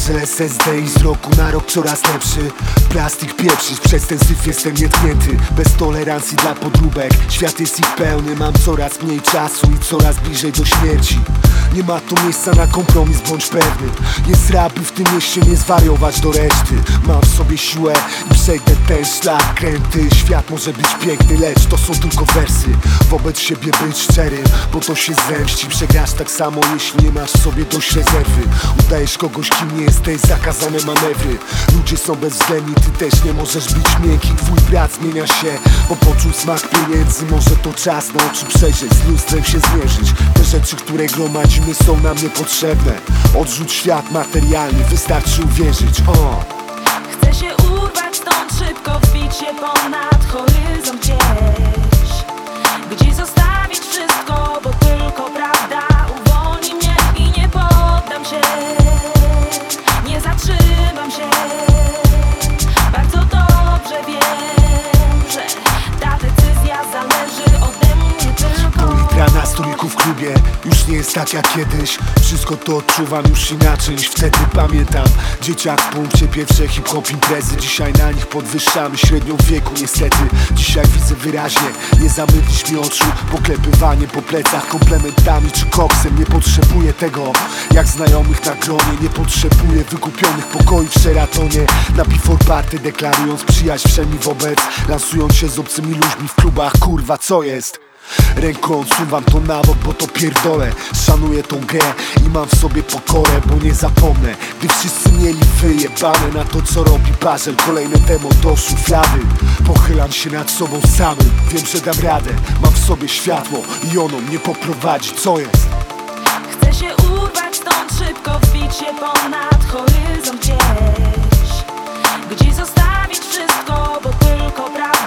żel SSD i z roku na rok coraz lepszy. Plastik pieprzyć, przez ten syf jestem nietknięty. Bez tolerancji dla podróbek, świat jest ich pełny. Mam coraz mniej czasu i coraz bliżej do śmierci. Nie ma tu miejsca na kompromis, bądź pewny. Jest rap i w tym mieście nie zwariować do reszty. Mam w sobie siłę i przejdę ten szlak kręty. Świat może być piękny, lecz to są tylko wersy. Wobec siebie być szczerym, bo to się zemści. Przegrasz tak samo, jeśli nie masz w sobie dość rezerwy. Udajesz kogoś, kim nie jesteś, zakazane manewry. Ludzie są bezwzględni, ty też nie możesz być miękki. Twój brat zmienia się, bo poczuł smak pieniędzy. Może to czas na oczy przejrzeć, z lustrem się zmierzyć. Te rzeczy, które gromadzimy, są nam niepotrzebne. Odrzuć świat materialny, wystarczy uwierzyć. Chcę się urwać stąd szybko, wbić się ponad horyzont gdzieś, gdzie zostawić wszystko, bo tylko prawda uwolni mnie i nie poddam się, nie zatrzymam się. Bardzo dobrze wiem, że ta decyzja zależy ode mnie tylko. Pół na stoliku w klubie już nie jest tak jak kiedyś. Wszystko to odczuwam już inaczej niż wtedy, pamiętam. Dzieciak w punkcie, pierwsze hip-hop imprezy. Dzisiaj na nich podwyższamy średnią wieku niestety. Dzisiaj widzę wyraźnie, nie zamydlisz mi oczu. Poklepywanie po plecach komplementami czy koksem. Nie potrzebuję tego jak znajomych na gronie. Nie potrzebuję wykupionych pokoi w Sheratonie. Na before party deklarując przyjaźń wszemi wobec. Lansując się z obcymi ludźmi w klubach, kurwa co jest? Ręką odsuwam to na bok, bo to pierdolę. Szanuję tą grę i mam w sobie pokorę, bo nie zapomnę, gdy wszyscy mieli wyjebane na to, co robi Basel. Kolejne demo do szuflady. Pochylam się nad sobą samym. Wiem, że dam radę, mam w sobie światło i ono mnie poprowadzi, co jest? Chcę się urwać stąd szybko, wbić się ponad horyzont gdzieś, gdzie zostawić wszystko, bo tylko prawda